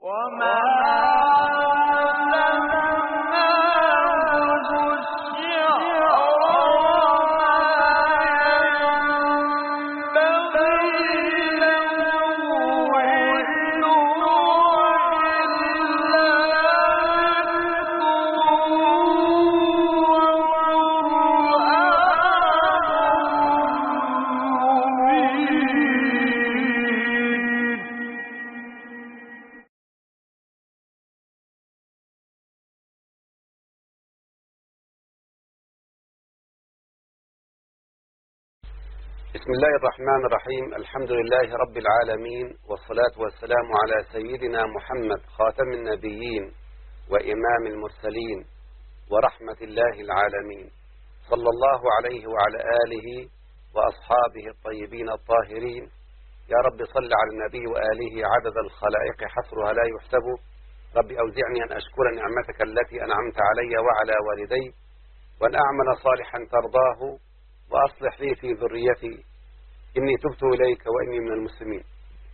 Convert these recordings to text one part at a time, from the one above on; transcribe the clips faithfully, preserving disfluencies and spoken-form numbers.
بسم الله الرحمن الرحيم. الحمد لله رب العالمين، والصلاة والسلام على سيدنا محمد خاتم النبيين وإمام المرسلين ورحمة الله العالمين، صلى الله عليه وعلى آله وأصحابه الطيبين الطاهرين. يا رب صل على النبي وآله عدد الخلائق حصرها لا يحسب. رب أوزعني أن أشكر نعمتك التي أنعمت علي وعلى والدي، وأن أعمل صالحا ترضاه، وأصلح لي في ذريتي، إني تبت إليك وإني من المسلمين.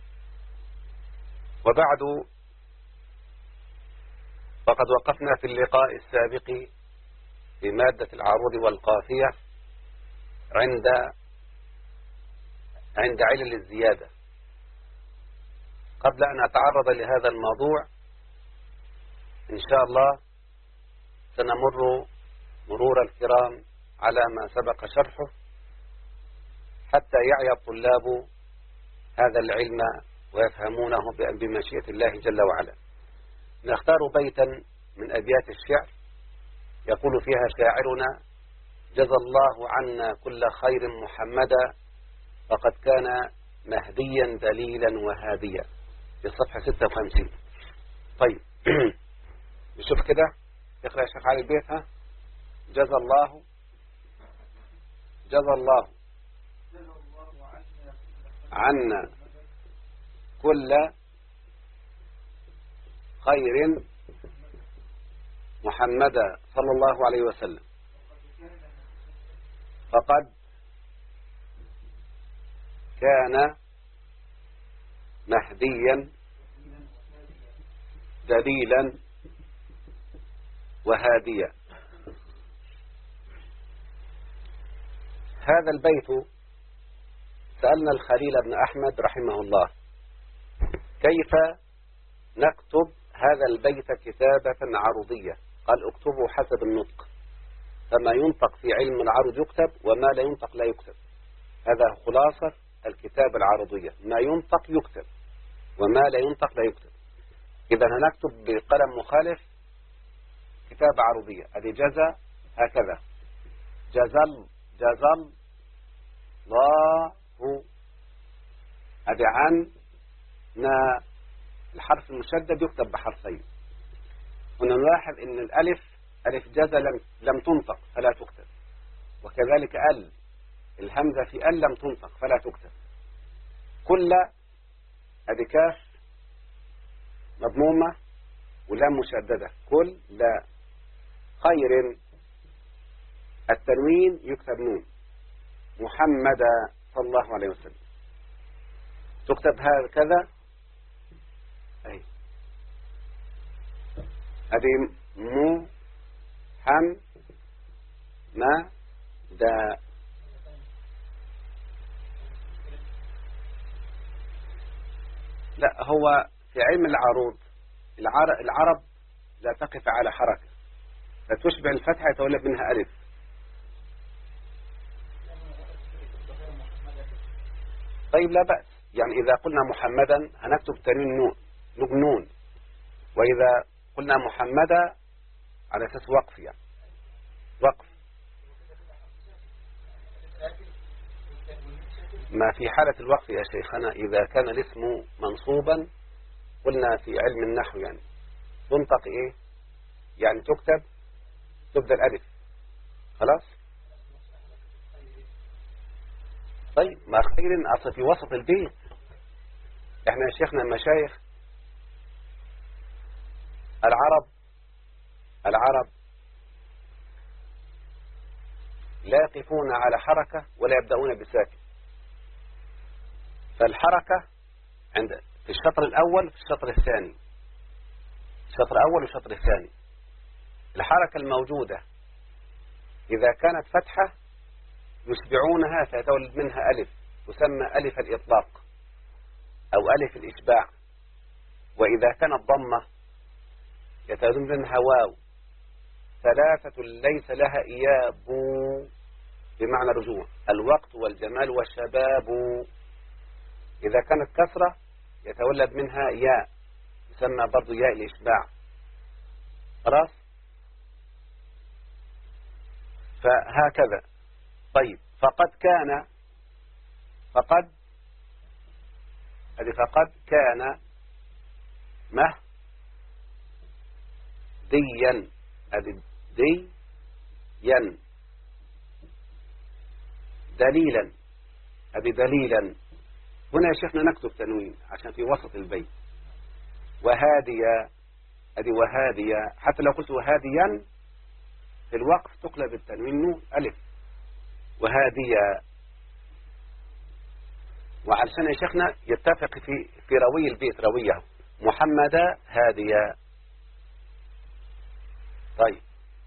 وبعد، فقد وقفنا في اللقاء السابق في مادة العروض والقافية عند عند علل الزيادة. قبل أن أتعرض لهذا الموضوع إن شاء الله سنمر مرور الكرام على ما سبق شرحه حتى يعي الطلاب هذا العلم ويفهمونه بمشيئة الله جل وعلا. نختار بيتا من أبيات الشعر يقول فيها شاعرنا: جزى الله عنا كل خير محمدا، فقد كان مهديا دليلا وهاديا، في الصفحة ستة وخمسين. طيب نشوف كده، اقرأ يا شيخ علي البيت. ها جزى الله جزى الله عنا كل خير محمدا صلى الله عليه وسلم، فقد كان مهديا دليلا وهاديا. هذا البيت سألنا الخليل بن أحمد رحمه الله كيف نكتب هذا البيت كتابة عروضية. قال: اكتبوا حسب النطق، فما ينطق في علم العروض يكتب، وما لا ينطق لا يكتب. هذا خلاصة الكتابة العروضية: ما ينطق يكتب، وما لا ينطق لا يكتب. إذا هنكتب بقلم مخالف كتابة عروضية. أدي جزى هكذا، جزل جزل الله. أدي عن نا الحرف المشدد يكتب بحرفين. هنا نلاحظ أن الألف ألف جزى لم, لم تنطق فلا تكتب، وكذلك ال الهمزة في ال لم تنطق فلا تكتب. كل أدي كاف مضمومة ولام مشددة، كل لا. خير التنوين يكتب نون. محمد صلى الله عليه وسلم تكتب هكذا. أي هذه مو حم ما دا. لا، هو في علم العروض العرب لا تقف على حركة، لا تشبع الفتحة يتولد منها ألف. طيب لا بأس، يعني إذا قلنا محمدا هنكتب تنوين نون نون، وإذا قلنا محمدا على أساس وقف، يعني وقف. ما في حالة الوقف يا شيخنا إذا كان الاسم منصوبا قلنا في علم النحو يعني تنطق إيه، يعني تكتب تبدأ الألف خلاص. طيب ما خير أصل في وسط البيت. احنا يا شيخنا المشايخ العرب العرب لا يقفون على حركة ولا يبدأون بساكن. فالحركة عند في الشطر الأول في الشطر الثاني، شطر أول وشطر ثاني. الحركة الموجودة إذا كانت فتحة يشبعونها فيتولد منها ألف، تسمى ألف الإطلاق أو ألف الإشباع. وإذا كانت ضمة يتولد منها واو. ثلاثة ليس لها إياب بمعنى رجوع، الوقت والجمال والشباب. إذا كانت كسرة يتولد منها ياء، يسمى برضو ياء الإشباع. خلاص؟ فهكذا. طيب، فقد كان، فقد هذه فقد كان مه ديا، هذه دي ين دليلا، هذه دليلا. هنا يا شيخنا نكتب تنوين عشان في وسط البيت. وهادية، هذه وهادية، حتى لو قلت وهاديا في الوقف تقلب التنوين نون ألف. وهادية. وعلشان يا شيخنا يتفق في في روي البيت، رويه محمدة هادية. طيب،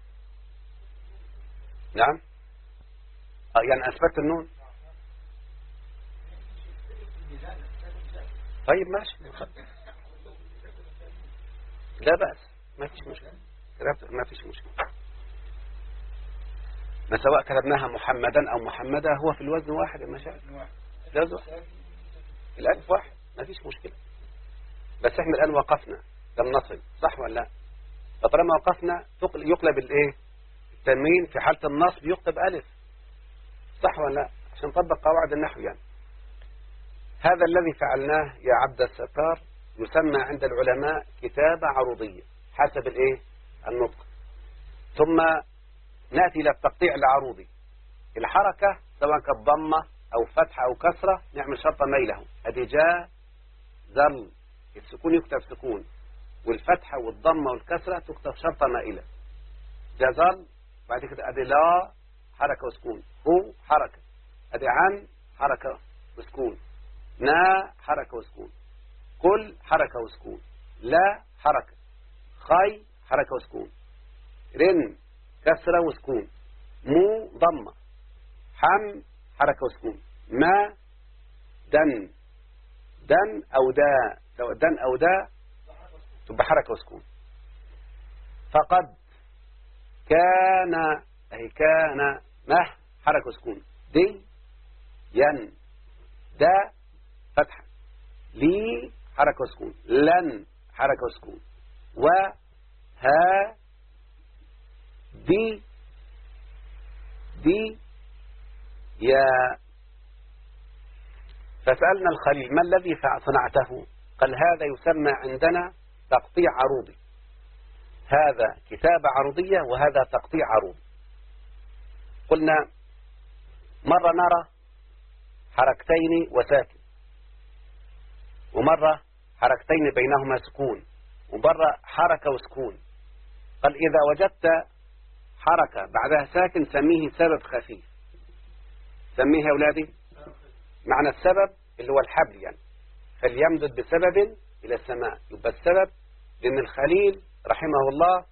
نعم، يعني أثبت النون. طيب ماشي، لا بأس، ما فيش مشكلة، ما فيش مشكلة. ما سواء كتبناها محمدا أو محمدة هو في الوزن واحد يا مشايخ، الألف واحد، ما فيش مشكلة. بس احنا الآن وقفنا لم نصل، صح ولا لا؟ فطالما وقفنا يقلب الايه؟ التنوين في حالة النصب يكتب ألف، صح ولا لا؟ عشان نطبق قواعد النحو يعني. هذا الذي فعلناه يا عبد الستار يسمى عند العلماء كتابة عروضية حسب الايه؟ النطق. ثم نأتي إلى التقطيع العروضي. الحركة سواء كانت ضمة أو فتحة أو كسرة نعمل شرطة ميله. أدي جاء ذل، السكون يكتب سكون، والفتحة والضمة والكسرة تكتب شرطة مائلة. جاء ذل، بعد كده أدي لا حركة وسكون، هو حركة، أدي عن حركة وسكون، نا حركة وسكون، كل حركة وسكون، لا حركة، خي حركة وسكون، رن كسرة وسكون، مو ضمة، حم حركة وسكون، ما دن دن أو دا، سواء دن أو دا تبقى حركة وسكون. فقد كان، أي كان مه حركة وسكون، دي ين دا فتحة، لي حركة وسكون، لن حركة وسكون، و ها دي دي يا. فسألنا الخليل ما الذي صنعته؟ قال هذا يسمى عندنا تقطيع عروضي، هذا كتابة عروضية وهذا تقطيع عروضي. قلنا مرة نرى حركتين وساكن، ومرة حركتين بينهما سكون، ومرة حركة وسكون. قال إذا وجدت حركة بعدها ساكن سميه سبب خفيف. سميه يا أولادي معنى السبب اللي هو الحبل يعني، فليمدد بسبب إلى السماء. يبقى السبب لأن الخليل رحمه الله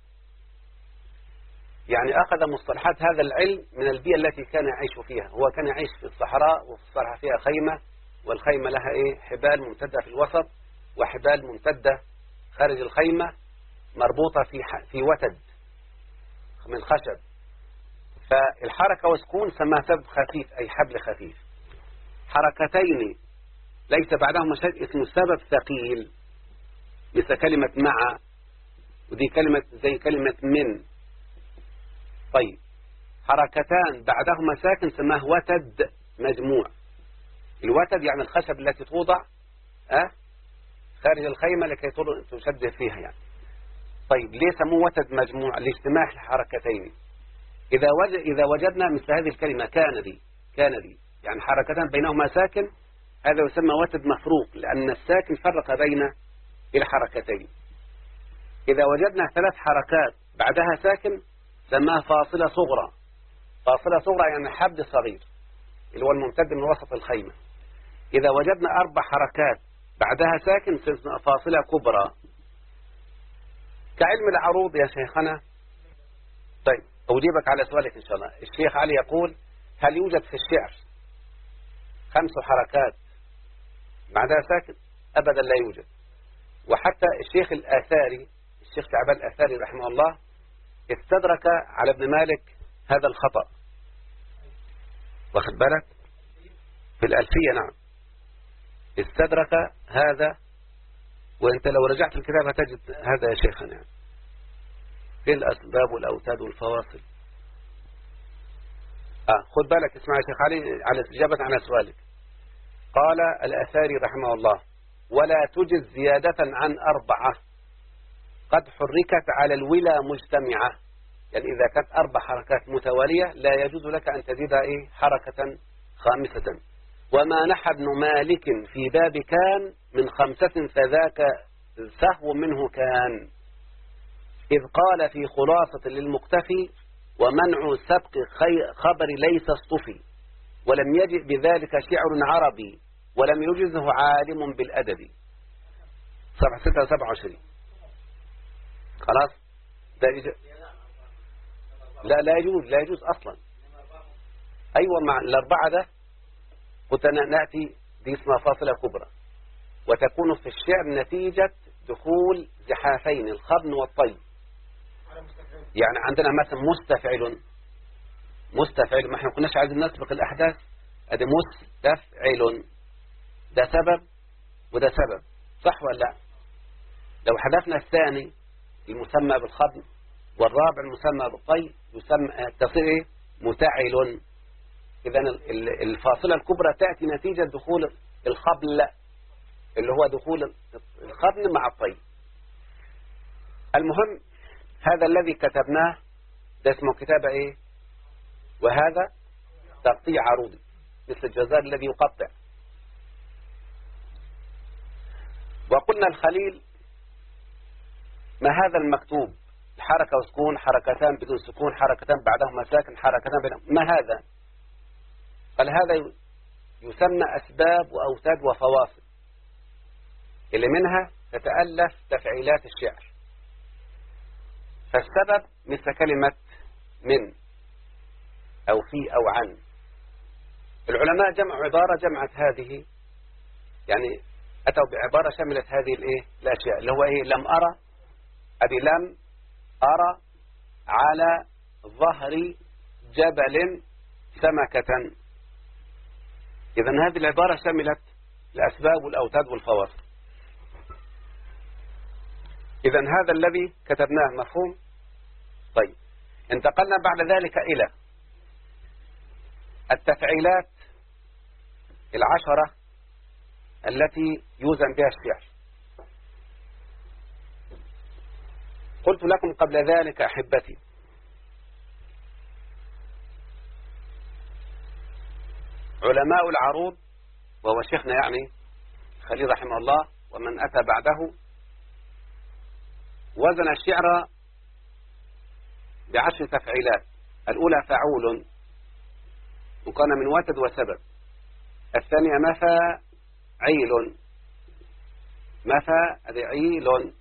يعني أخذ مصطلحات هذا العلم من البيئة التي كان يعيش فيها. هو كان يعيش في الصحراء، وفي الصحراء فيها خيمة، والخيمة لها إيه؟ حبال ممتدة في الوسط، وحبال ممتدة خارج الخيمة مربوطة في في وتد من خشب. فالحركة وسكون سماها سبب خفيف، أي حبل خفيف. حركتين ليس بعدهما شيء اسمه سبب ثقيل، مثل كلمة مع، ودي كلمة زي كلمة من. طيب، حركتان بعدهما ساكن سماه وتد مجموع. الوتد يعني الخشب التي توضع أه؟ خارج الخيمة لكي تشد فيها يعني. طيب، ليه سموه وتد مجموع؟ لاجتماع الحركتين. إذا وجد إذا وجدنا مثل هذه الكلمة كان دي، كان دي يعني حركتان بينهما ساكن، هذا يسمى وتد مفروق، لأن الساكن فرق بين الحركتين. إذا وجدنا ثلاث حركات بعدها ساكن سماها فاصلة صغرى. فاصلة صغرى يعني حبل صغير اللي هو الممتد من وسط الخيمة. إذا وجدنا أربع حركات بعدها ساكن سماها فاصلة كبرى. كعلم العروض يا شيخنا. طيب أجيبك على سؤالك إن شاء الله. الشيخ علي يقول هل يوجد في الشعر خمس حركات بعدها ساكن؟ أبدا لا يوجد. وحتى الشيخ الآثاري الشيخ شعبان الآثاري رحمه الله استدرك على ابن مالك هذا الخطأ، واخد بالك؟ في الألفية نعم استدرك هذا، وانت لو رجعت الكتاب هتجد هذا يا شيخنا يعني. في الأسباب والأوتاد والفواصل. آه خد بالك اسمع يا شيخ علي على إجابة على سؤالك. قال الآثاري رحمه الله ولا تجز زيادة عن أربعة قد حركت على الولا مجتمعة. يعني إذا كانت أربع حركات متوالية لا يجوز لك أن تزيد إيه حركة خامسة. وما نحى ابن مالك في باب كان من خمسة فذاك سهو منه كان، إذ قال في خلاصة للمقتفي ومنع سبق خبر ليس اصطفي، ولم يجئ بذلك شعر عربي ولم يجزه عالم بالأدب. صفحة ستة وسبعة وعشرين. خلاص ده يج... لا لا يجوز لا يجوز أصلا. أيوة مع الأربعة ده قلت نأتي دي اسمها فاصلة كبرى، وتكون في الشعر نتيجة دخول زحافين الخبن والطي. يعني عندنا مثلا مستفعل مستفعل، ما احنا كناش عايزين نسبق الأحداث، ادي مستفعل ده سبب وده سبب، صح ولا لا؟ لو حذفنا الثاني المسمى بالخبن والرابع المسمى بالطي يسمى تصير ايه؟ متعل. إذا الفاصلة الكبرى تأتي نتيجة دخول الخبل اللي هو دخول الخبن مع الطي. المهم هذا الذي كتبناه ده اسمه كتابة ايه؟ وهذا تقطيع عروضي مثل الجزار الذي يقطع. وقلنا الخليل ما هذا المكتوب حركة وسكون حركتان بدون سكون حركتان بعدهما ساكن حركتان بينهما، ما هذا؟ قال هذا يسمى أسباب وأوتاد وفواصل اللي منها تتألف تفعيلات الشعر. فالسبب مثل كلمة من أو في أو عن. العلماء جمعوا عبارة جمعت هذه، يعني أتوا بعبارة شملت هذه الإيه الأشياء اللي هو إيه؟ لم أرى أبي لم أرى على ظهر جبل سمكة. إذن هذه العبارة شملت الأسباب والأوتاد والفواصل. إذن هذا الذي كتبناه مفهوم؟ طيب انتقلنا بعد ذلك إلى التفعيلات العشرة التي يوزن بها الشعر. قلت لكم قبل ذلك أحبتي علماء العروض وهو شيخنا يعني خليل رحمه الله ومن أتى بعده وزن الشعر بعشر تفعيلات. الأولى فعول وكان من وتد وسبب. الثانية مفاعيل مفاعيل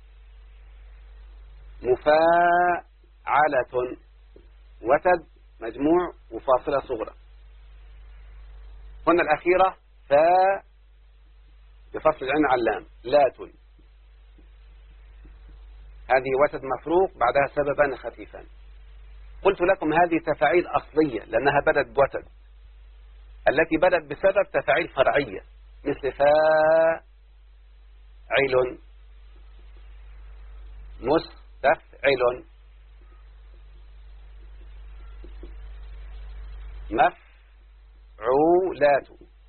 مفاعلة وتد مجموع وفاصلة صغرى. هنا الأخيرة فاء بفصل العين على اللام لات، هذه وتد مفروق بعدها سببان خفيفان. قلت لكم هذه تفاعيل أصلية لأنها بدت بوتد. التي بدت بسبب تفاعيل فرعية مثل فاعل مستفعل مفعولات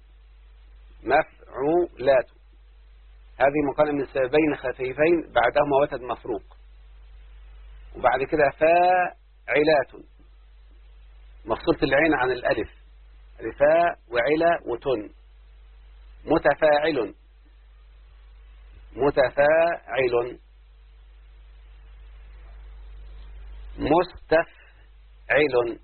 مفعولات. هذه مقارنة من سببين خفيفين بعدهما وتد مفروق. وبعد كده فاعلات مفصولة العين عن الألف رفاء وعلا وتن. متفاعل متفاعل مستفعل.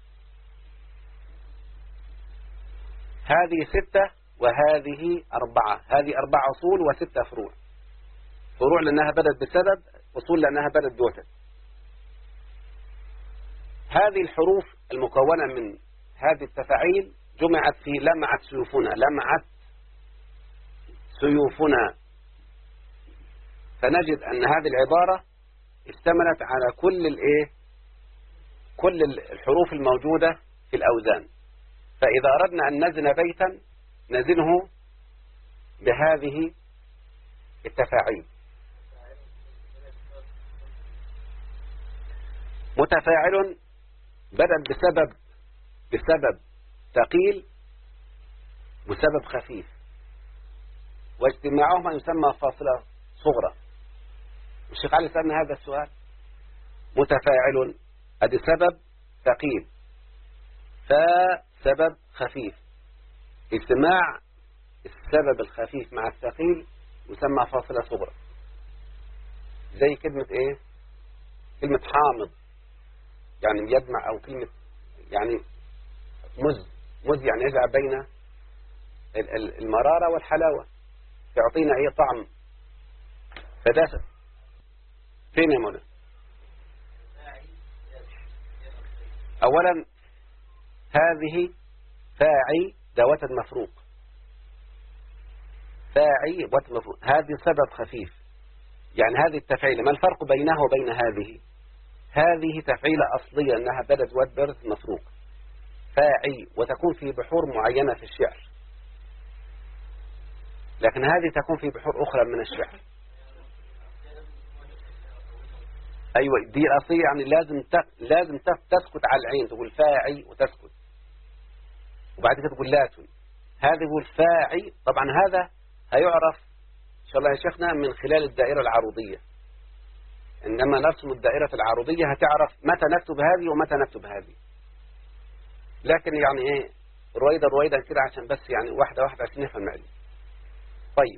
هذه ستة وهذه أربعة. هذه أربع أصول وستة فروع. فروع لأنها بدت بسبب وصول لأنها بلد دوتة. هذه الحروف المكونة من هذه التفاعيل جمعت في لمعت سيوفنا، لمعت سيوفنا، فنجد أن هذه العبارة اشتملت على كل الايه كل الحروف الموجودة في الأوزان. فإذا أردنا أن نزن بيتا نزنه بهذه التفاعيل. متفاعل بدأ بسبب بسبب ثقيل وسبب خفيف، واجتماعهما يسمى فاصلة صغرى. الشيخ علي سألنا هذا السؤال. متفاعل ادي سبب ثقيل فسبب خفيف، اجتماع السبب الخفيف مع الثقيل يسمى فاصلة صغرى. زي كلمة ايه؟ كلمة حامض، يعني يجمع، او كلمة يعني مز مز يعني يجمع بين المرارة والحلاوة، يعطينا ايه؟ طعم. فده فين يا مولانا؟ اولا هذه فاعي ده وتد مفروق، فاعي وتد مفروق، هذه سبب خفيف. يعني هذه التفعيلة ما الفرق بينها وبين هذه؟ هذه تفعيلة أصلية أنها بلد وتد مفروق فاعي، وتكون في بحور معينة في الشعر، لكن هذه تكون في بحور أخرى من الشعر. أيوة دي الأصلية، يعني لازم لازم تسكت على العين، تقول فاعي وتسكت، وبعد كده تقول لاتن. هذه يقول فاعي. طبعا هذا هيعرف إن شاء الله يا شيخنا من خلال الدائرة العروضية. عندما نرسم الدائرة العروضية هتعرف متى نكتب هذه ومتى نكتب هذه. لكن يعني ايه رويدا رويدا كده عشان بس يعني واحدة واحدة عشان نفهم معي. طيب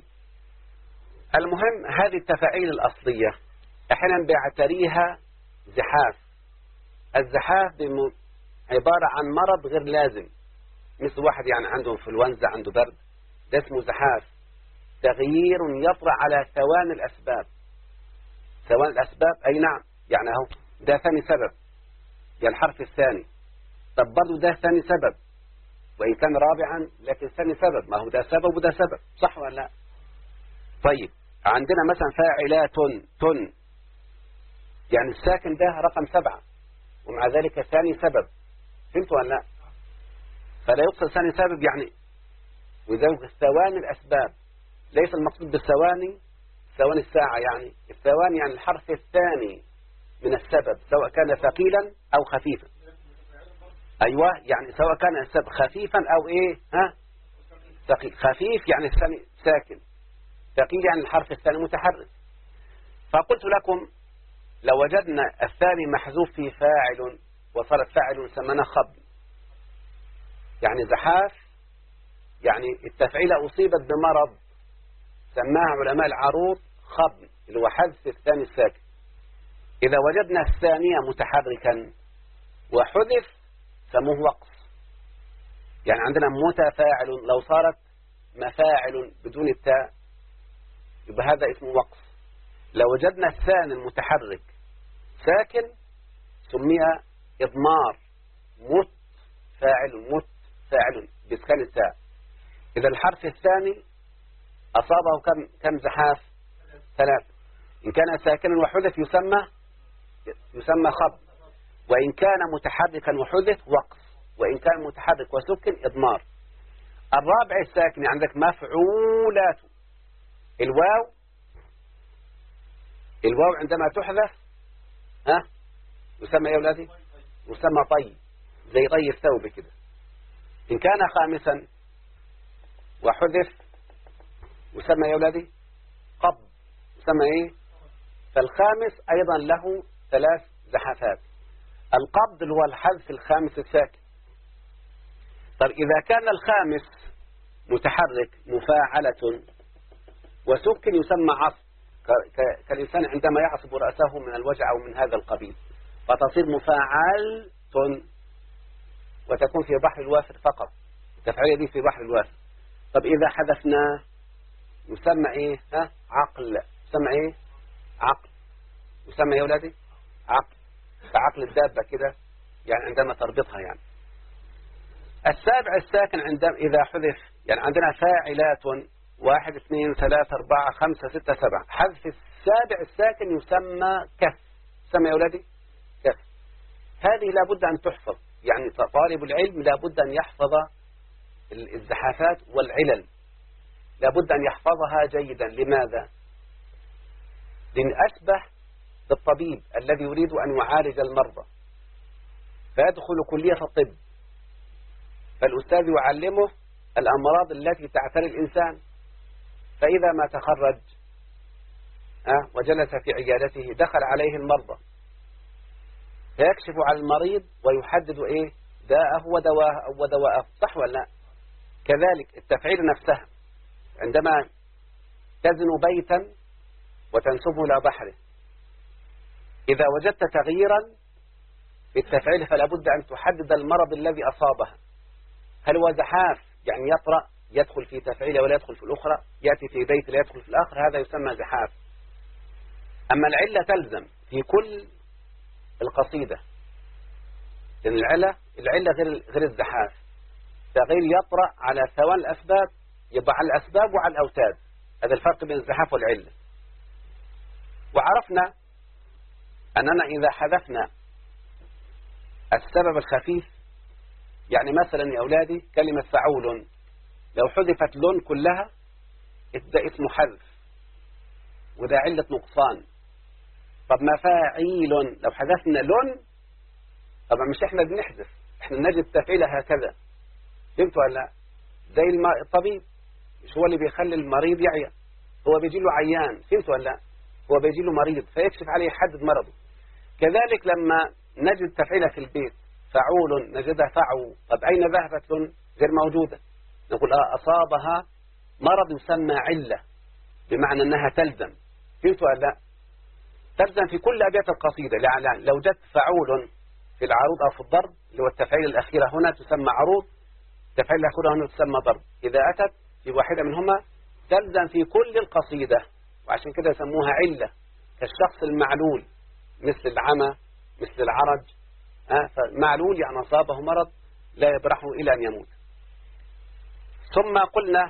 المهم هذه التفاعيل الأصلية احيانا بيعتريها زحاف. الزحاف عبارة عن مرض غير لازم، مثل واحد يعني عنده انفلونزا، عنده برد، ده اسمه زحاف. تغيير يطرأ على ثواني الأسباب. ثواني الأسباب أي نعم، يعني اهو ده ثاني سبب، يعني الحرف الثاني. طب برضه ده ثاني سبب، وإن كان رابعا لكن ثاني سبب، ما هو ده سبب وده سبب، صح ولا لا؟ طيب عندنا مثلا فاعلات تن، يعني الساكن ده رقم سبعة ومع ذلك ثاني سبب، فهمتوا ولا لا؟ فلا يقصد ثاني سبب يعني، وذلك الثواني الأسباب ليس المقصود بالثواني ثواني الساعة، يعني الثواني يعني الحرف الثاني من السبب، سواء كان ثقيلا أو خفيفا. أيوة يعني سواء كان السبب خفيفا أو إيه ها ثقيل. خفيف يعني الثاني ساكن، ثقيل يعني الحرف الثاني متحرك. فقلت لكم لو وجدنا الثاني محذوف في فاعل وصارت فاعل سمنا خب، يعني زحاف، يعني التفعيلة أصيبت بمرض سماها علماء العروض خب، اللي هو حذف الثاني الساكن. إذا وجدنا الثانية متحركا وحذف سموه وقص. يعني عندنا متفاعل لو صارت مفاعل بدون التاء يبقى هذا اسمه وقص. لو وجدنا الثاني المتحرك ساكن سمي إضمار، مت فاعل، مت فاعل بإسكان التاء. إذا الحرف الثاني أصابه كم كم زحاف؟ ثلاث. إن كان ساكنا وحذف يسمى يسمى خب، وإن كان متحركا وحذف وقص، وإن كان متحرك وسكن إضمار. الرابع الساكن عندك مفعولات. الواو الواو عندما تحذف ها يسمى يا أولادي يسمى طي، زي طي الثوب كده. إن كان خامسا وحذف يسمى يا أولادي قب، يسمى إيه؟ فالخامس أيضا له ثلاث زحافات. القبض اللي هو الحذف الخامس الساكن. طب إذا كان الخامس متحرك مفاعلة وسكن يسمى عصب، كالإنسان عندما يعصب رأسه من الوجع أو من هذا القبيل، فتصير مفاعل وتكون في بحر الوافر فقط، التفعيلية دي في بحر الوافر. طب إذا حذفناه يسمى إيه؟ ها؟ عقل، يسمى إيه؟ عقل. يسمى يا أولادي عقل، كعقل الدابة كده، يعني عندما تربطها يعني. السابع الساكن عندما إذا حذف، يعني عندنا فاعلات واحد اثنين ثلاثة أربعة خمسة ستة سبعة، حذف السابع الساكن يسمى كف، يسمى يا أولادي كف. هذه لابد أن تحفظ، يعني طالب العلم لابد أن يحفظ الزحافات والعلل، لابد أن يحفظها جيدا. لماذا؟ لأن أشبه بالطبيب الذي يريد أن يعالج المرضى فيدخل كلية الطب، فالأستاذ يعلمه الأمراض التي تعتري الإنسان، فإذا ما تخرج أه وجلس في عيادته دخل عليه المرضى فيكشف على المريض ويحدد إيه داءه ودواءه أو ودواءه، صح ولا لا؟ كذلك التفعيل نفسها، عندما تزن بيتا وتنسبه إلى بحره، إذا وجدت تغييرا في التفعيل فلا بد أن تحدد المرض الذي أصابه، هل هو زحاف يعني يطرأ يدخل في تفعيله ولا يدخل في الأخرى، يأتي في بيت لا يدخل في الآخر، هذا يسمى زحاف. أما العلة تلزم في كل القصيدة، لأن العلة العلة غير غير الزحاف، تغيير يطرأ على ثوان الأسباب، يبقى على الأسباب وعلى الأوتاد، هذا الفرق بين الزحاف والعلة. وعرفنا أننا إذا حذفنا السبب الخفيف، يعني مثلا يا أولادي كلمة فعول لو حذفت لون كلها ده اسمه حذف وده علة نقصان. طب مفاعيل لو حذفنا لون، طبعا مش احنا بنحذف، احنا نجد تفعيلها هكذا، فهمتوا ولا لا؟ زي الطبيب مش هو اللي بيخلي المريض يعيا، هو بيجي له عيان، فهمتوا ولا لا؟ هو بيجي له مريض فيكشف عليه يحدد مرضه. كذلك لما نجد تفعيلها في البيت فعول نجدها فعو، طب أين ذهبت لون؟ غير موجودة، نقول آه أصابها مرض يسمى علة، بمعنى أنها تلزم، فهمتوا ولا لا؟ تلزم في كل أبيات القصيدة. يعني لو جت فعول في العروض أو في الضرب اللي هو التفعيل الأخيرة هنا تسمى عروض، التفعيل الأخيرة هنا تسمى ضرب، إذا أتت في واحدة منهما تلزم في كل القصيدة، وعشان كده يسموها علة، كالشخص المعلول مثل العمى مثل العرج، أه فمعلول يعني أصابه مرض لا يبرحه إلى أن يموت. ثم قلنا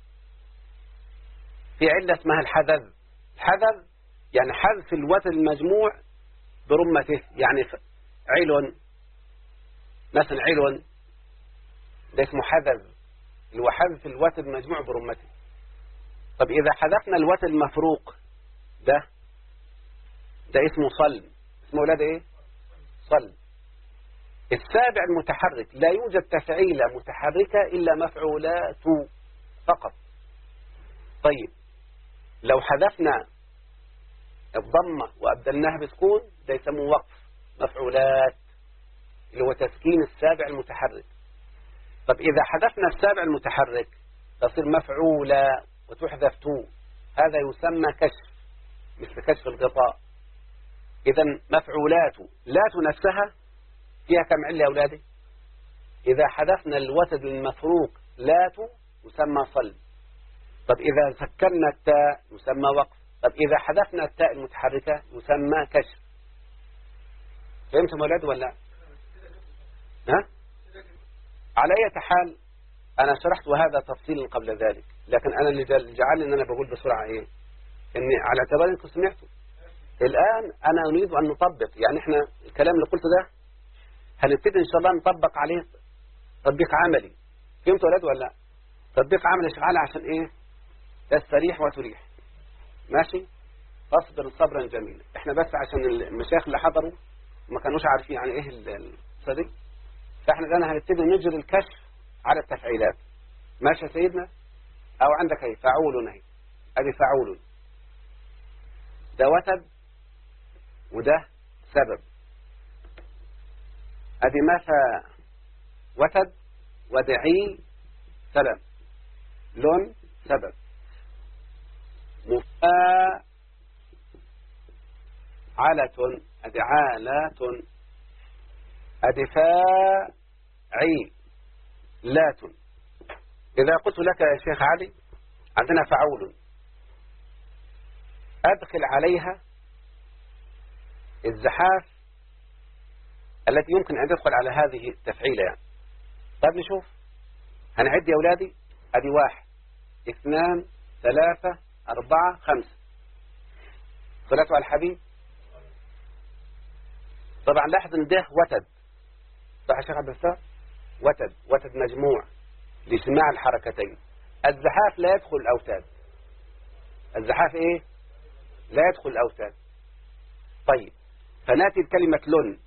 في علة اسمها الحذف، الحذف يعني حذف الوتر المجموع برمته، يعني علل مثلا علل ده اسمه حذف، اللي هو حذف الوتر المجموع برمته. طب إذا حذفنا الوتر المفروق ده ده اسمه صلب، اسمه ولاد ايه؟ صلب. السابع المتحرك لا يوجد تفعيلة متحركة إلا مفعولات فقط. طيب لو حذفنا الضمة وأبدلناها بسكون ده يسموه وقف مفعولات، اللي هو تسكين السابع المتحرك. طب إذا حذفنا السابع المتحرك تصير مفعولة وتحذف تو، هذا يسمى كشف، مثل كشف الغطاء. إذا مفعولات لات نفسها فيها كم علة يا أولادي؟ إذا حذفنا الوتد المفروق لات يسمى صلب. طب إذا سكرنا التاء يسمى وقف. طب إذا حذفنا التاء المتحركة يسمى كشف. فهمتم أولاد ولا لا؟ ها؟ على أي حال أنا شرحت وهذا تفصيل قبل ذلك، لكن أنا اللي جعلني أن أنا بقول بسرعة إيه؟ إني على اعتبار أنكم سمعتوا. الآن أنا أريد أن نطبق، يعني إحنا الكلام اللي قلته ده هنبتدي إن شاء الله نطبق عليه تطبيق عملي. فهمتوا أولاد ولا لا؟ تطبيق عملي شغال عشان إيه؟ تستريح وتريح. ماشي؟ فاصبر صبرا جميلا. إحنا بس عشان المشايخ اللي حضروا ما كانوش عارفين يعني إيه الصديق، فإحنا الآن هنبتدي نجري الكشف على التفعيلات. ماشي يا سيدنا؟ أو عندك هي فعول، هي أدي فعول، ده وتد وده سبب. أدي مثا وتد ودعي سلام، لون سبب. مفاعلة أدي عالات، أدي فاعي لات. إذا قلت لك يا شيخ علي عندنا فعول، أدخل عليها الزحاف التي يمكن أن تدخل على هذه التفعيلة يعني. طيب نشوف، هنعد يا أولادي. أدي واحد اثنان ثلاثة أربعة خمسة. صلاة على الحبيب. طبعا لاحظ ان ده وتد، صح يا شيخ عبد الفتاح؟ وتد وتد مجموع لاجتماع الحركتين. الزحاف لا يدخل الأوتاد. الزحاف ايه؟ لا يدخل الأوتاد. طيب فناتي بكلمة لن.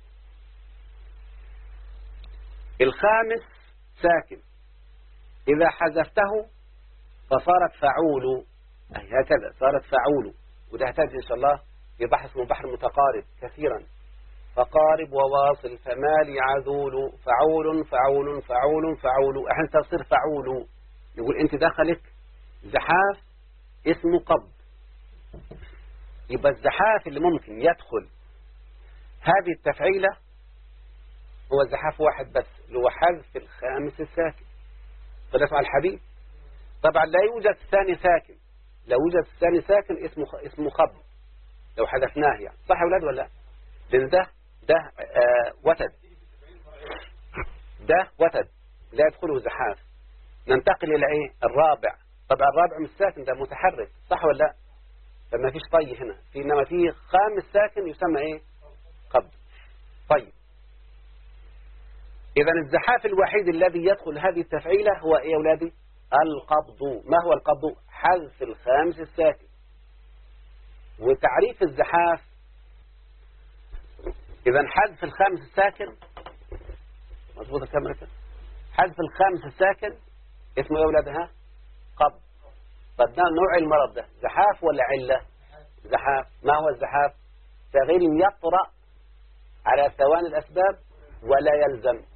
الخامس ساكن، إذا حذفته فصارت فعول، أي هكذا صارت فعول. وده يحتاج إن شاء الله في بحث اسمه بحر متقارب كثيرا. فقارب وواصل فمالي عذول فعول فعول فعول فعول. أحيانا تصير فعول، يقول أنت دخلك زحاف اسمه قبض. يبقى الزحاف اللي ممكن يدخل هذه التفعيلة هو الزحاف واحد بس، اللي هو حذف الخامس الساكن. صلى على الحبيب. طبعا لا يوجد ثاني ساكن، لو وجد ثاني ساكن اسمه اسمه خبض لو حذفناه يعني. صح يا أولاد ولا؟ لأن ده ده آه وتد، ده وتد لا يدخله زحاف. ننتقل إلى إيه؟ الرابع. طبعا الرابع مش ساكن، ده متحرك، صح ولا لا؟ فما فيش طي هنا، في إنما فيه خامس ساكن يسمى إيه؟ قبض. طيب إذا الزحاف الوحيد الذي يدخل هذه التفعيلة هو إيه يا أولادي؟ القبض. ما هو القبض؟ حذف الخامس الساكن. وتعريف الزحاف إذا حذف الخامس الساكن، مظبوط الكاميرا كده؟ حذف الخامس الساكن اسمه يا أولادها قبض. طب ده نوع المرض ده زحاف ولا علة؟ زحاف. ما هو الزحاف؟ تغيير يطرأ على ثواني الأسباب ولا يلزم.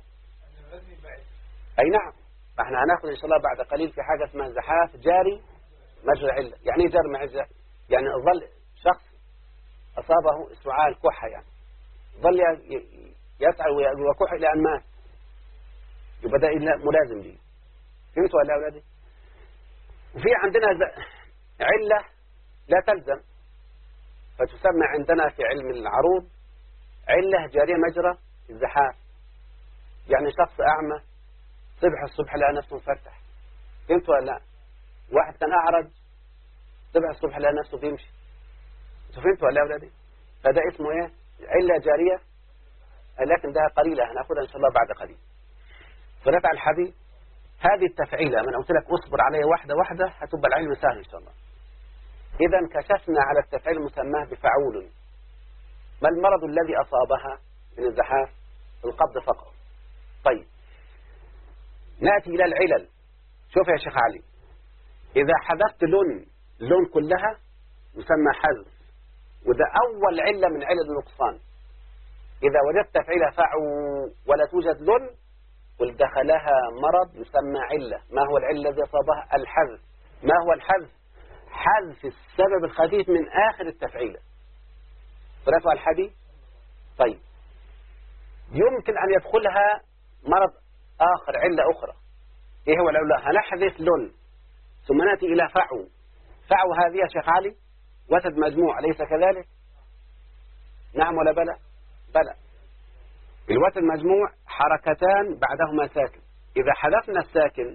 أي نعم. فإحنا هناخد إن شاء الله بعد قليل في حاجة اسمها زحاف جاري مجرى علة. يعني إيه جاري مجرى؟ يعني ظل شخص أصابه سعال كحة يعني، ظل يسعى ويكح إلى أن مات، يبقى ده ملازم لي. فهمتوا ولا يا أولادي؟ وفي عندنا علة لا تلزم، فتسمى عندنا في علم العروض علة جارية مجرى الزحاف. يعني شخص أعمى صبح الصبح لقى نفسه مفتح. فهمتوا ولا لا؟ واحد كان أعرج صبح الصبح لقى نفسه بيمشي. فهمتوا ولا يا أولادي؟ فده اسمه إيه؟ علة جارية، لكن ده قليلة هنأخذها إن شاء الله بعد قليل. صلاة على الحبيب. هذه التفعيلة من قلت لك أصبر عليها واحدة واحدة هتبقى العلم سهل إن شاء الله. إذا كشفنا على التفعيل مسماه بفعول. ما المرض الذي أصابها من الزحاف؟ القبض فقط. طيب نأتي إلى العلل. شوف يا شيخ علي، إذا حذفت لون لون كلها يسمى حذف، وده أول علة من علل النقصان. إذا وجدت تفعيلة فعو ولا توجد لون قل دخلها مرض يسمى علة. ما هو العلة الذي أصابها؟ الحذف. ما هو الحذف؟ حذف السبب الخفيف من آخر التفعيلة. فرفع الحديث. طيب يمكن أن يدخلها مرض آخر، علة أخرى. إيه هو العلة؟ هنحذف لون ثم نأتي إلى فعو. فعو هذه يا شيخ علي وتد مجموع، أليس كذلك؟ نعم ولا بلى؟ بلى. الوتد المجموع حركتان بعدهما ساكن. إذا حذفنا الساكن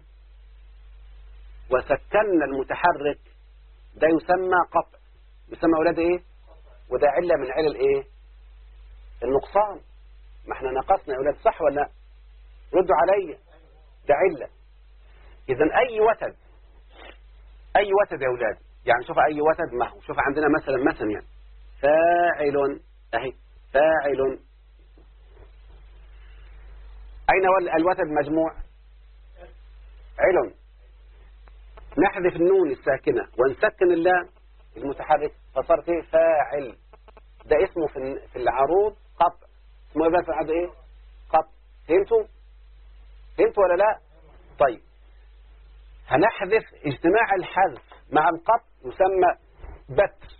وسكننا المتحرك ده يسمى قطع. يسمى أولاد إيه؟ وده علة من علل إيه؟ النقصان. ما احنا نقصنا يا أولاد، صح ولا لا؟ ردوا علي، ده علة. إذن أي وتد أي وتد يا أولاد، يعني شوف أي وتد ما هو. شوف عندنا مثلا مثلا يعني فاعل أهي فاعل. أين الوتد المجموع؟ علم. نحذف النون الساكنة ونسكن اللام المتحرك فصارت ايه؟ فاعل. ده اسمه في في العروض قطع. اسمه ايه بقى في ايه؟ قطع. فهمتوا؟ فهمتوا ولا لا؟ طيب هنحذف اجتماع الحذف مع القطع يسمى بتر.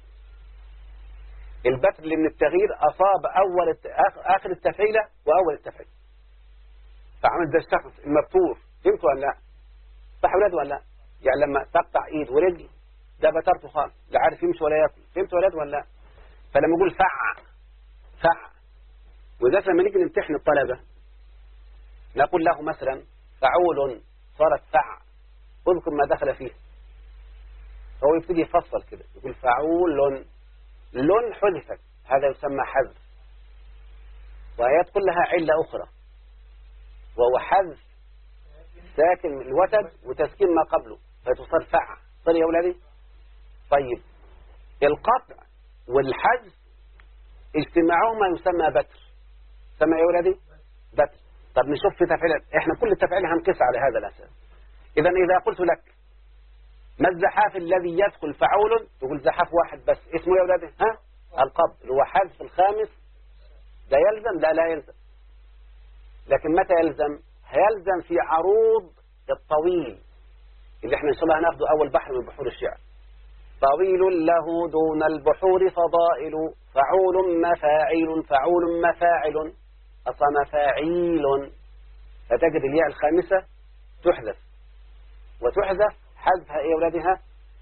البتر لأن التغيير أصاب أول آخر التفعيلة وأول التفعيلة، فعمل ده الشخص المبتور. فهمتوا ولا لا؟ صح ولاد ولا لا؟ يعني لما تقطع ايد ورجل ده بترته خالص، لا عارف يمشي ولا ياكل. فهمتوا ولاد ولا لا؟ فلما يقول فع فع، وذلك لما نيجي نمتحن الطلبة نقول له مثلا فعول صارت فع، اذكر ما دخل فيه. هو يبتدي يفصل كده يقول فعول لن حذفت، هذا يسمى حذف. وآيات كلها علة أخرى وهو حذف ساكن من الوتد وتسكين ما قبله فتصير فع. صار يا أولادي؟ طيب القطع والحذف اجتماعهما يسمى بتر. سمع يا أولادي؟ بتر. طب نشوف في تفعيل، احنا كل التفعيل هنقيس على هذا الأساس. إذا إذا قلت لك ما الزحاف الذي يدخل فعول، تقول زحاف واحد بس اسمه يا أولادي ها؟ القبض، اللي هو حذف الخامس. ده يلزم؟ لا لا يلزم. لكن متى يلزم؟ هيلزم في عروض الطويل اللي احنا ان شاء الله هناخده اول بحر من بحور الشعر. طويل له دون البحور فضائل، فعول مفاعيل، فعول مفاعل، اصلا مفاعيل. فتجد الياء الخامسة تحذف، وتحذف حذفها ايه يا اولادها؟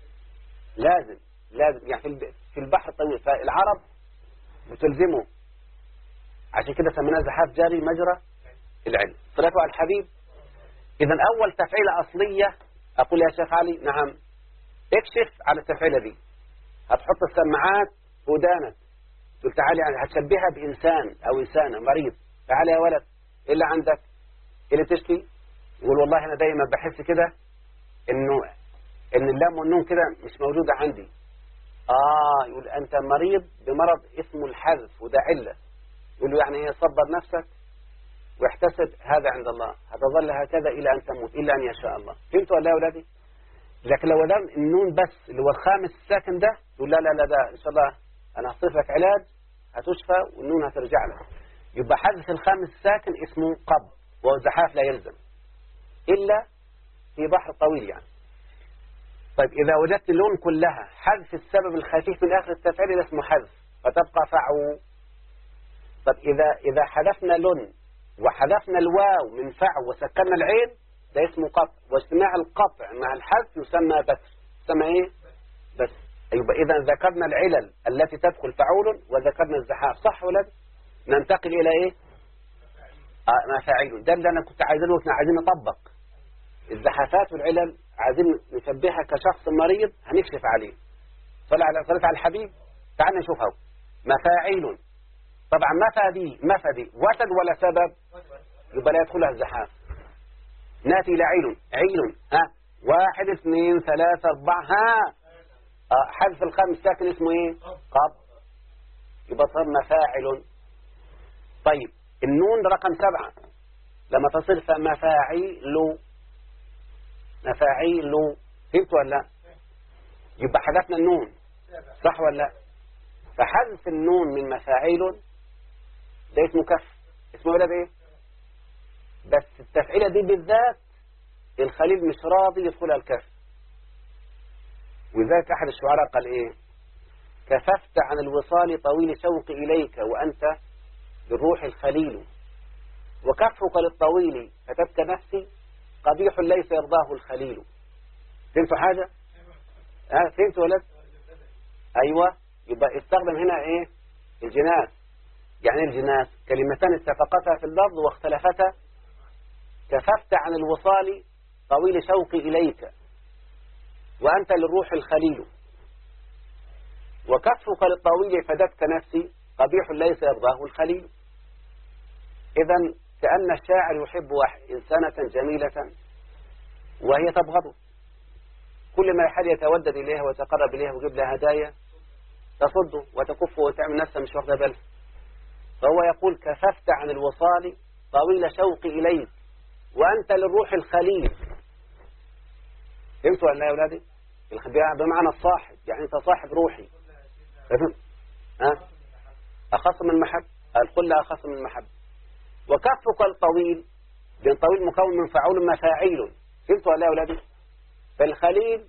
لازم لازم يعني في البحر الطويل. فالعرب بتلزمه، عشان كده سميناه زحاف جاري مجرى العلم. صلاته على الحبيب. إذا أول تفعيلة أصلية أقول يا شيخ علي نعم اكشف على التفعيلة دي. هتحط السماعات في ودانك تقول تعالي هتشبهها بإنسان أو إنسانة مريض، تعالي يا ولد إيه اللي عندك؟ إيه اللي تشكي؟ يقول والله أنا دايما بحس كده إنه إن اللام والنون كده مش موجودة عندي. آه يقول أنت مريض بمرض اسمه الحذف وده علة. يقول له يعني ايه؟ صبر نفسك واحتسب، هذا عند الله، هتظل هكذا إلى أن تموت إلا أن يشاء الله. فهمتوا ولا يا أولادي؟ لكن لو دام النون بس اللي هو الخامس الساكن ده تقول لا لا لا ده إن شاء الله أنا هصرف لك علاج هتشفى والنون هترجع لك. يبقى حذف الخامس الساكن اسمه قبض، والزحاف لا يلزم إلا في بحر طويل يعني. طيب إذا وجدت اللون كلها حذف السبب الخفيف من آخر التفعيل ده اسمه حذف فتبقى فعو. طب إذا إذا حذفنا لن وحذفنا الواو من فع وسكننا العين ده اسمه قطع، واجتماع القطع مع الحذف يسمى بتر. يسمى ايه؟ بس. يبقى إذا ذكرنا العلل التي تدخل فعول وذكرنا الزحاف، صح ولا لا؟ ننتقل إلى ايه؟ آه مفاعيل. ده اللي أنا كنت عايزين احنا عايزين نطبق الزحافات والعلل، عايزين نشبهها كشخص مريض هنكشف عليه. صلى على صلاة على الحبيب. تعال نشوفها. مفاعيل طبعا مفى دي مفى دي وتد ولا سبب؟ يبقى لا يدخلها الزحاف. ناتي إلى عيل عيل ها واحد اثنين ثلاثة أربعة ها آه حذف الخامس ساكن اسمه ايه؟ قب. يبقى صار مفاعل. طيب النون رقم سبعة لما تصل فمفاعيل مفاعيل. فهمت ولا لا؟ يبقى حذفنا النون صح ولا لا؟ فحذف النون من مفاعيل ده اسمه كف. اسمه ولد ايه؟ بس التفعيلة دي بالذات الخليل مش راضي يدخلها الكف. وذلك أحد الشعراء قال ايه؟ كففت عن الوصال طويل شوقي إليك وأنت بالروح الخليل، وكفك للطويل فتبكى نفسي قبيح ليس يرضاه الخليل. فهمتوا حاجة؟ ها فهمتوا ولد؟ أيوة. يبقى استخدم هنا ايه؟ الجناس. يعني الجناس كلمتان اتفقتا في اللفظ واختلفتا. كففت عن الوصال طويل شوقي إليك وأنت للروح الخليل، وكفك للطويل فدتك نفسي قبيح ليس يرضاه الخليل. إذن كأن الشاعر يحب إنسانة جميلة وهي تبغضه، كل ما يحل يتودد إليها ويتقرب إليها ويجيب لها هدايا تصده وتكفه وتعمل نفسها مش واخده بالها. فهو يقول كففت عن الوصال طويل شوقي إليك وأنت للروح الخليل. فهمتوا ولا يا أولادي؟ بمعنى الصاحب، يعني أنت صاحب روحي. ها؟ أخص من المحب، الخلة أخص من المحب. وكفك الطويل، لأن طويل مكون من فعول مفاعيل. فهمتوا ولا يا أولادي؟ فالخليل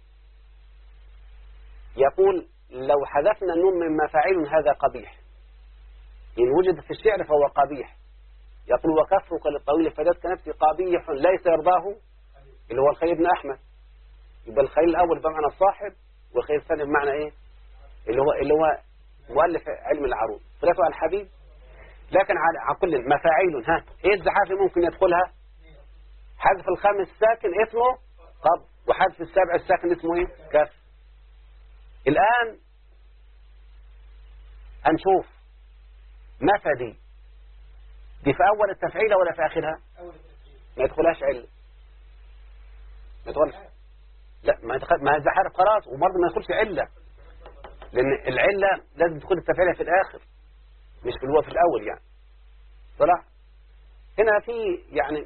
يقول لو حذفنا النون من مفاعيل هذا قبيح، إن وجد في الشعر فهو قبيح. يقول وكفك للطويل فدتك نفسي قبيح ليس يرضاه، اللي هو الخليل بن أحمد. يبقى الخليل الأول بمعنى الصاحب والخليل الثاني بمعنى إيه؟ اللي هو اللي هو مؤلف علم العروض صلته على الحبيب. لكن على كل مفاعيل، ها ايه الزحاف اللي ممكن يدخلها؟ حذف الخامس الساكن اسمه قبض، وحذف السابع الساكن اسمه ايه؟ كف. الآن هنشوف متى دي دي في أول التفعيلة ولا في آخرها؟ ما يدخلهاش علة، ما يدخلش، لا ما يدخل، ما الزحاف خلاص، وبرضه ما يدخلش علة، لأن العلة لازم تكون التفعيلة في الآخر مش في الوقت في الأول يعني. صلاح هنا في يعني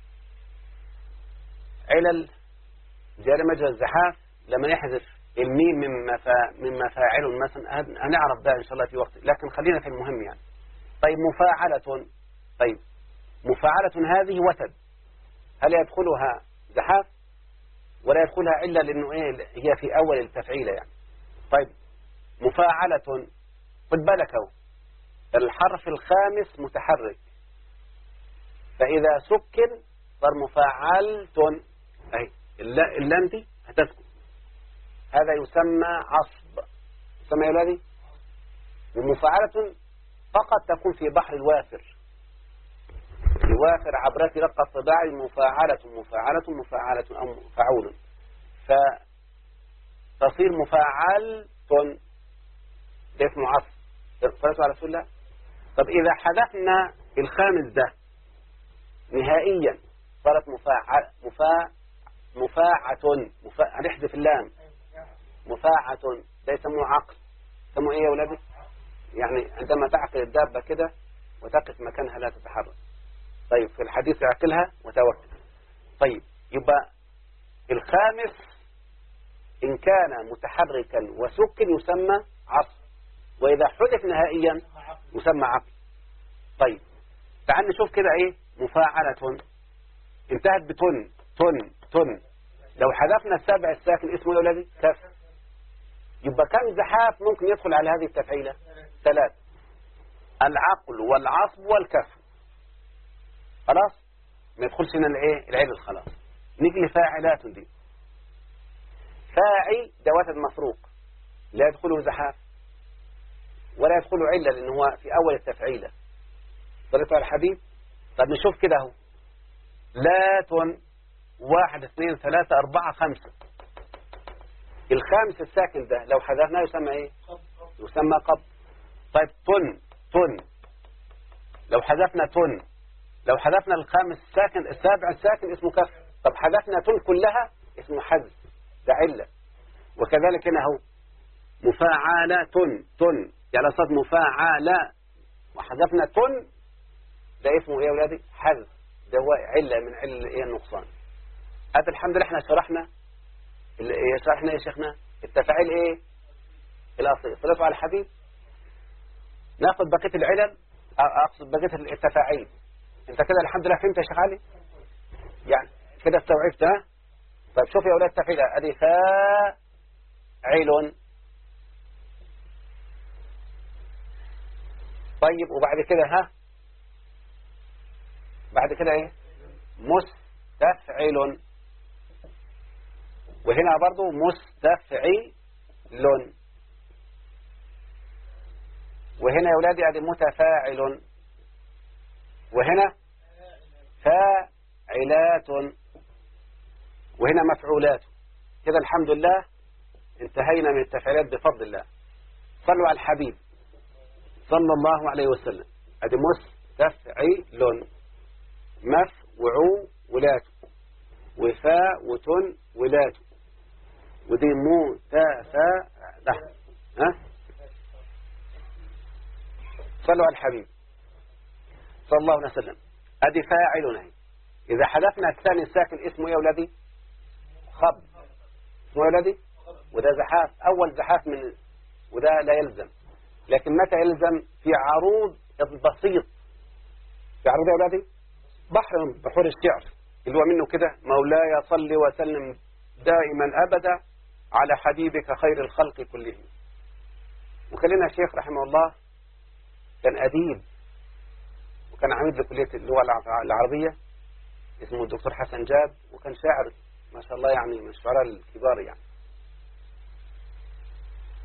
علل جاري مجرى الزحاف لما يحذف الميم من مفا من مفاعل مثلا، هنعرف ده إن شاء الله في وقت، لكن خلينا في المهم يعني. طيب مفاعلة، طيب مفاعلة هذه وتد، هل يدخلها زحاف ولا يدخلها علة لأنه إيه هي في أول التفعيلة يعني. طيب مفاعلة، خد بالك اهو الحرف الخامس متحرك، فإذا سكن صار مفاعلة، أهي اللام دي هتسكن، هذا يسمى عصب، يسمى يا ولادي. ومفاعلة فقط تكون في بحر الوافر، الوافر عبرات رق الطباع، مفاعلة مفاعلة مفاعلة أو فعول، فتصير مفاعلة، ده اسمه عصب. صلى على رسول الله. طب إذا حذفنا الخامس ده نهائيا صارت مفاعل مفا مفاعة مفا... هنحذف اللام، مفاعة، ده يسموه عقل. يسموه ايه يا ولادي؟ يعني عندما تعقل الدابة كده وتقف مكانها لا تتحرك. طيب في الحديث يعقلها وتوكل. طيب يبقى الخامس إن كان متحركا وسكن يسمى عصر، وإذا حذف نهائيا يسمى عقل. طيب تعال نشوف كده ايه مفاعلة انتهت بتن تن تن، لو حذفنا السابع الساكن اسمه يا ولادي كف، يبقى كم زحاف ممكن يدخل على هذه التفعيلة؟ ثلاث، العقل والعصب والكف. خلاص ما يدخلش هنا الايه العلل. خلاص نيجي لفاعلات دي. فاعي ده وتد مفروق لا يدخله زحاف ولا يدخله علة لأنه هو في أول التفعيلة. صليت على الحبيب. طب نشوف كده اهو لات، واحد اثنين ثلاثة أربعة خمسة، الخامس الساكن ده لو حذفناه يسمى ايه؟ يسمى قبض. طيب تن تن، لو حذفنا تن، لو حذفنا الخامس الساكن السابع الساكن اسمه كف. طب حذفنا تن كلها اسمه حذف، ده علة. وكذلك هنا اهو مفاعلة تن تن، يعني صد مفاعلة وحذفنا تن، ده اسمه ايه يا ولادي؟ حذف، ده هو علة من علة ايه النقصان. هذا الحمد لله احنا شرحنا ايه، شرحنا يا شيخنا التفاعيل ايه الاصلية. صلوا على الحبيب. ناخذ بقية العلل، اقصد بقية التفاعيل. انت كده الحمد لله فهمت يا شيخ علي؟ يعني كده استوعبت ها؟ طيب شوف يا اولاد التفاعيل، ادي فاعل، طيب وبعد كده ها، بعد كده ايه؟ مستفعل، وهنا برضو مستفعل، وهنا يا ولادي ادي متفاعل، وهنا فاعلات، وهنا مفعولات. كده الحمد لله انتهينا من التفعيلات بفضل الله. صلوا على الحبيب صلى الله عليه وسلم. ادي مستفعل، مفعولات، وفاء وتن ولات، ودي متفاعلة. ها صلوا على الحبيب صلى الله عليه وسلم. ادي فاعل، اذا حذفنا الثاني الساكن اسمه يا ولدي خب، اسمه يا ولدي، وده زحاف، اول زحاف من، وده لا يلزم. لكن متى يلزم؟ في عروض البسيط، في عروض يا ولدي بحر من بحور الشعر اللي هو منه كده مولاي صل وسلم دائما أبدا على حبيبك خير الخلق كلهم. وكان لنا شيخ رحمه الله كان أديب وكان عميد لكلية اللغة العربية اسمه الدكتور حسن جاب، وكان شاعر ما شاء الله يعني من الشعراء الكبار يعني.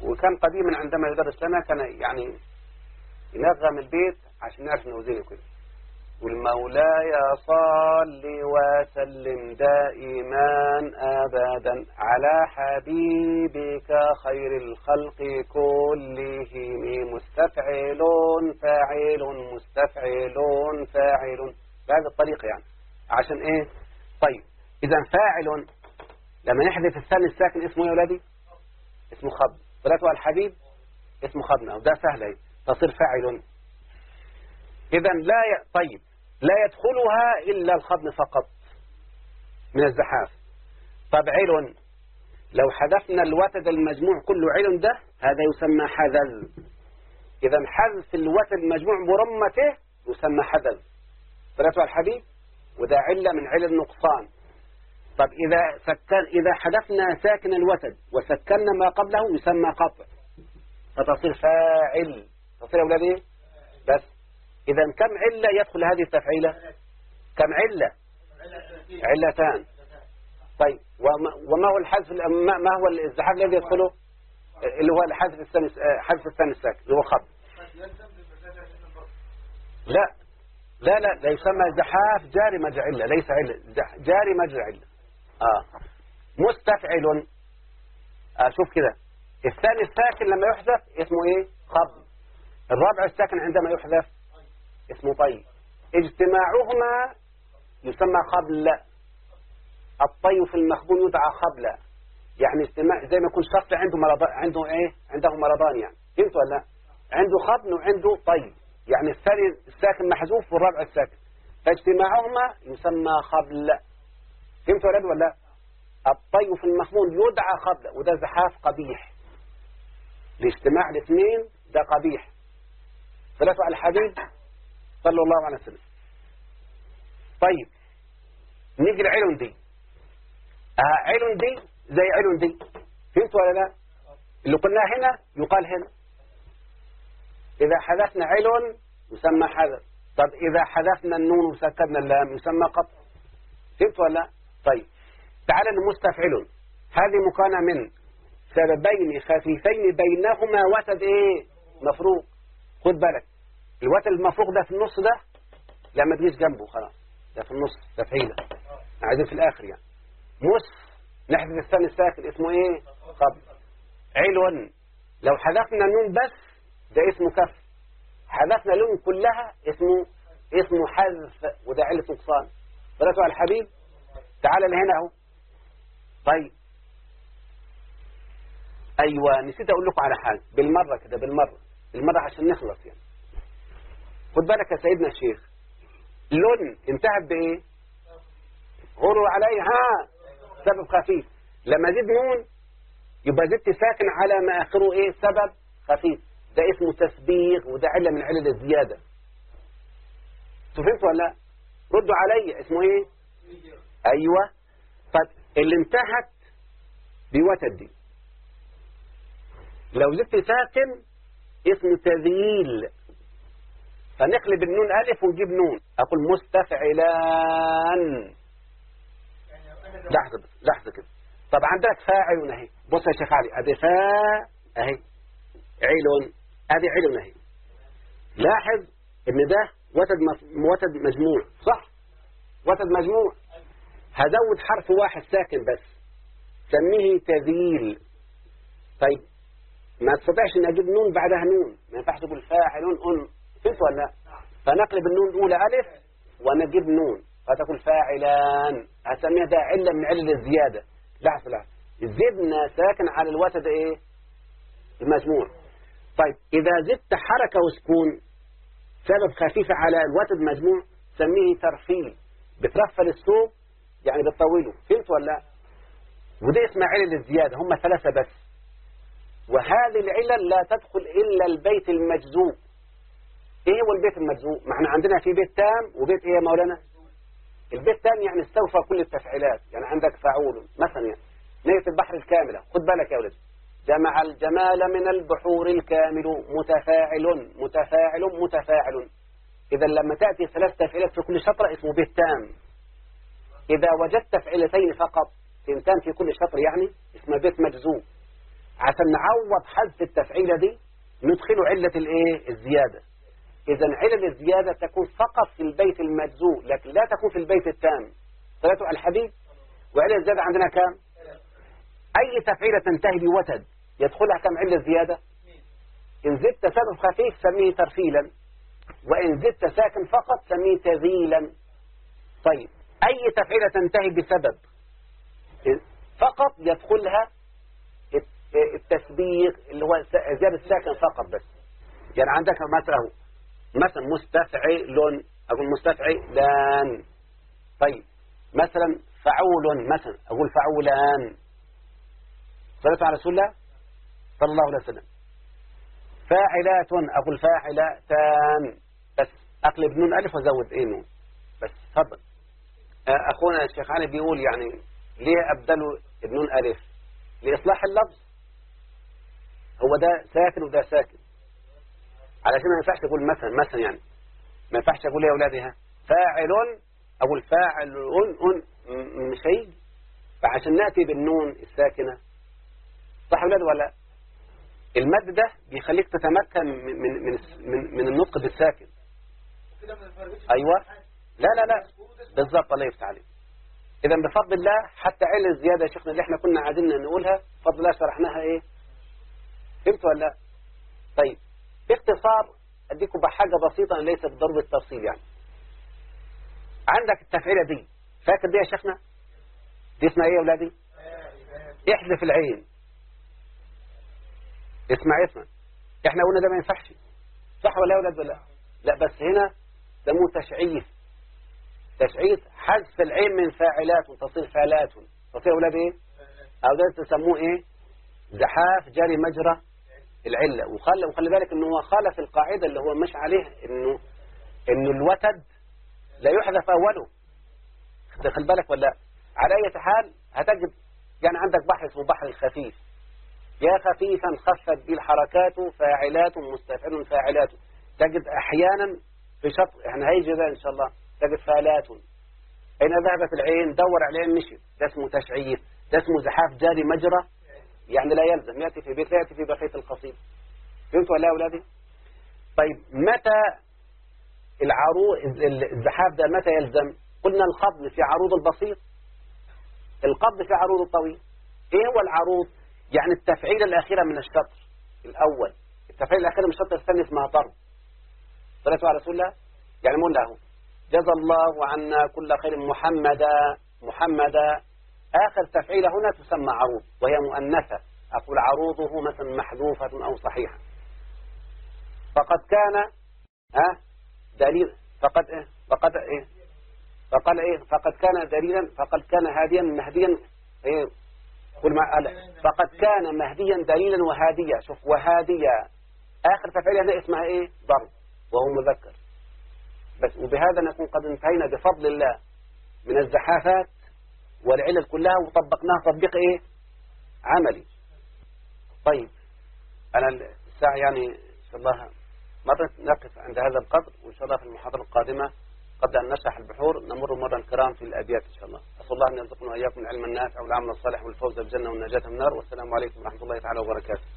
وكان قديما عندما يدرس لنا كان يعني ينغم البيت عشان نعرف نوزنه كده. والمولاي صل وسلم دائما أبدا على حبيبك خير الخلق كلهم مستفعل فاعل مستفعل فاعل بهذه الطريقة يعني. عشان ايه؟ طيب اذا فاعل لما نحذف الثاني الساكن اسمه يا ولادي اسمه خبن. ثلاثة الحبيب اسمه خبن، او ده سهل ايه تصير فاعل. إذا لا ي... طيب لا يدخلها إلا الخبن فقط من الزحاف. طب عل لو حذفنا الوتد المجموع كله عل ده هذا يسمى حذل. إذا حذف الوتد المجموع برمته يسمى حذل. ثلاثة الحبيب وده علة من علل النقصان. طب إذا سكن إذا حذفنا ساكن الوتد وسكننا ما قبله يسمى قطع فتصير فاعل. تصير أولادي بس. إذا كم علة يدخل هذه التفعيلة؟ كم علة؟ علتان. طيب وما, وما هو الحذف ما هو الزحاف الذي يدخله؟ اللي هو الحذف الثاني حذف الثاني الساكن اللي هو خط. لا لا لا لا يسمى زحاف جاري مجرى علة ليس علة جاري مجرى علة. آه مستفعل. آه شوف كده الثاني الساكن لما يحذف اسمه ايه؟ خط. الرابع الساكن عندما يحذف اسمه طي. اجتماعهما يسمى خبل. الطي في المخبون يدعى خبل. يعني اجتماع زي ما يكون شخص عنده مرضان عنده ايه عنده مرضان يعني فهمت ولا لا؟ عنده خبن وعنده طي يعني الثاني الساكن محذوف والرابع الساكن فاجتماعهما يسمى خبل. فهمت ولا ولا الطي في المخبون يدعى خبل وده زحاف قبيح. الاجتماع الاثنين ده قبيح. ثلاثة على الحبيب صلى الله عليه وسلم. طيب نيجي لعلن دي. آه علن دي زي علن دي فهمت ولا لا؟ اللي قلناه هنا يقال هنا. إذا حذفنا علن يسمى حذف. طب إذا حذفنا النون وسكننا اللام يسمى قطع. فهمت ولا لا؟ طيب تعال المستفعل هذه مكانة من سببين خفيفين بينهما وتد ايه مفروغ. خد بالك الوتد المفروغ ده في النص ده لما تجيش جنبه خلاص ده في النص تفعيله عايزين في الاخر يعني. مس نحذف الثاني الساكن اسمه ايه؟ قبل. علون لو حذفنا النون بس ده اسمه كف. حذفنا النون كلها اسمه اسمه حذف وده علة نقصان. ثلاثة على الحبيب تعال لهنا اهو. طيب ايوه نسيت اقول لكم على حاجه بالمره كده بالمره بالمره عشان نخلص يعني. خد بالك يا سيدنا الشيخ لون انتهت بايه؟ غروا عليها سبب خفيف. لما زيد نون يبقى زدت ساكن على ما اخره ايه سبب خفيف. ده اسمه تسبيغ وده عله من علل الزياده. فهمت ولا لا؟ ردوا عليا اسمه ايه؟ ايوه. طب اللي انتهت بوتد دي لو زدت ساكن اسمه تذييل فنقلب النون ألف ونجيب نون. أقول مستفعلان. لحظة بس لحظة كده. طب عندك فاعل اهي. بص يا شيخ علي أدي فاء أهي علون أدي علون أهي. لاحظ إن ده وتد وتد مجموع صح؟ وتد مجموع. هزود حرف واحد ساكن بس سميه تذييل. طيب ما تستطيعش ان اجيب نون بعدها نون ما ينفعش تقول فاعلون ان فهمت ولا لا؟ فنقلب النون الاولى الف ونجيب نون فتقول فاعلان. هسميها ده عله من علل الزياده. لحظه لحظه زدنا ساكن على الوتد ايه المجموع. طيب اذا زدت حركه وسكون سبب خفيف على الوتد مجموع سميه ترفيل. بترفل الصوت يعني بتطوله. فهمت ولا لا؟ وده اسمها علل الزياده. هم ثلاثه بس وهذه العلل لا تدخل إلا البيت المجزوم. إيه هو البيت المجزوم؟ ما احنا عندنا في بيت تام وبيت إيه يا مولانا؟ البيت تام يعني استوفى كل التفعيلات. يعني عندك فاعول مثلا يعني نية البحر الكاملة. خد بالك يا ولد جمع الجمال من البحور الكامل متفاعل متفاعل متفاعل. إذا لما تأتي ثلاث تفعيلات في كل شطرة اسمه بيت تام. إذا وجدت تفعيلتين فقط تنتان في كل شطر يعني اسمه بيت مجزوم. عشان نعوض حذف التفعيلة دي ندخل علة الايه الزيادة. إذا علة الزيادة تكون فقط في البيت المجزوء لكن لا تكون في البيت التام. صلاة الحديث. وعلة الزيادة عندنا كام؟ أي تفعيلة تنتهي بوتد يدخلها كم علة زيادة؟ إن زدت سبب خفيف سميه ترفيلا، وإن زدت ساكن فقط سميه تذيلا. طيب أي تفعيلة تنتهي بسبب فقط يدخلها التسبيغ اللي هو زيادة الساكن فقط بس. يعني عندك مثلا مثلا مستفعل، أقول مستفعلان. طيب مثلا فعول، مثلا أقول فعولان. صلى على رسول الله صلى الله عليه وسلم. فاعلات أقول فاعلتان، بس أقلب نون ألف وزود إيه نون بس. تفضل. أخونا الشيخ علي بيقول يعني ليه أبدلوا النون ألف؟ لإصلاح اللفظ. هو ده ساكن وده ساكن، علشان ما ينفعش تقول مثلا مثلا يعني ما ينفعش تقول يا أولادي ها فاعل أقول فاعل مش هيجي، فعشان نأتي بالنون الساكنة. صح يا أولاد ولا؟ المد ده بيخليك تتمكن من من من, من النطق بالساكن. أيوة لا لا لا بالضبط، الله يفتح عليك. إذا بفضل الله حتى علة الزيادة يا شيخنا اللي احنا كنا عايزين نقولها بفضل الله شرحناها ايه. فهمت ولا لا؟ طيب باختصار اديكم بحاجة بسيطة ليس بضرب التفصيل. يعني عندك التفعيلة دي، فاكر دي يا شيخنا؟ دي اسمها ايه يا اولادي؟ احذف العين. اسمع اسمع احنا قلنا ده ما ينفعش، صح ولا يا اولاد ولا لا؟ بس هنا ده مو تشعيث. تشعيث حذف العين من فاعلات وتصير فعلات. تصير اولاد ايه؟ او ده تسموه ايه؟ زحاف جاري مجرى العلة. وخلي وخلي بالك انه هو خالف القاعدة اللي هو مش عليها، انه انه الوتد لا يحذف اوله. خلي بالك ولا؟ على اي حال هتجد يعني عندك بحر اسمه بحر الخفيف. يا خفيفا خفت به الحركات فاعلات مستفعل فاعلات. تجد احيانا في شط احنا هيجي ده ان شاء الله تجد فالات. اين ذهبت العين؟ دور عليها مشي. ده اسمه تشعيث، ده اسمه زحاف جاري مجرى. يعني لا يلزم يأتي في بيت لا يأتي في بقية القصيدة. فهمتوا ولا يا أولادي؟ طيب متى العروض الزحاف ده متى يلزم؟ قلنا الخفض في عروض البسيط، القبض في عروض الطويل. ايه هو العروض؟ يعني التفعيلة الأخيرة من الشطر الأول. التفعيلة الأخيرة من الشطر الثاني اسمها ضرب. صلى على رسول الله. يعني مقول له جزى الله عنا كل خير محمدا محمدا. آخر تفعيلة هنا تسمى عروض وهي مؤنثة. أقول عروضه مثلا محذوفة أو صحيحة. فقد كان ها دليل فقد إيه فقد إيه فقال إيه فقد كان دليلا فقد كان هاديا مهديا إيه قل ما قال فقد كان مهديا دليلا وهاديا. شوف وهاديا آخر تفعيلة هنا اسمها إيه ضرب وهو مذكر بس. وبهذا نكون قد انتهينا بفضل الله من الزحافات والعلل كلها وطبقناها تطبيق ايه عملي. طيب انا الساعة يعني ان شاء الله مرة نقف عند هذا القدر، وان شاء الله في المحاضرة القادمة قبل ان نشرح البحور نمر مرة الكرام في الابيات ان شاء الله. اسال الله ان يرزقنا واياكم العلم النافع والعمل الصالح والفوز بالجنة والنجاة من النار. والسلام عليكم ورحمة الله تعالى وبركاته.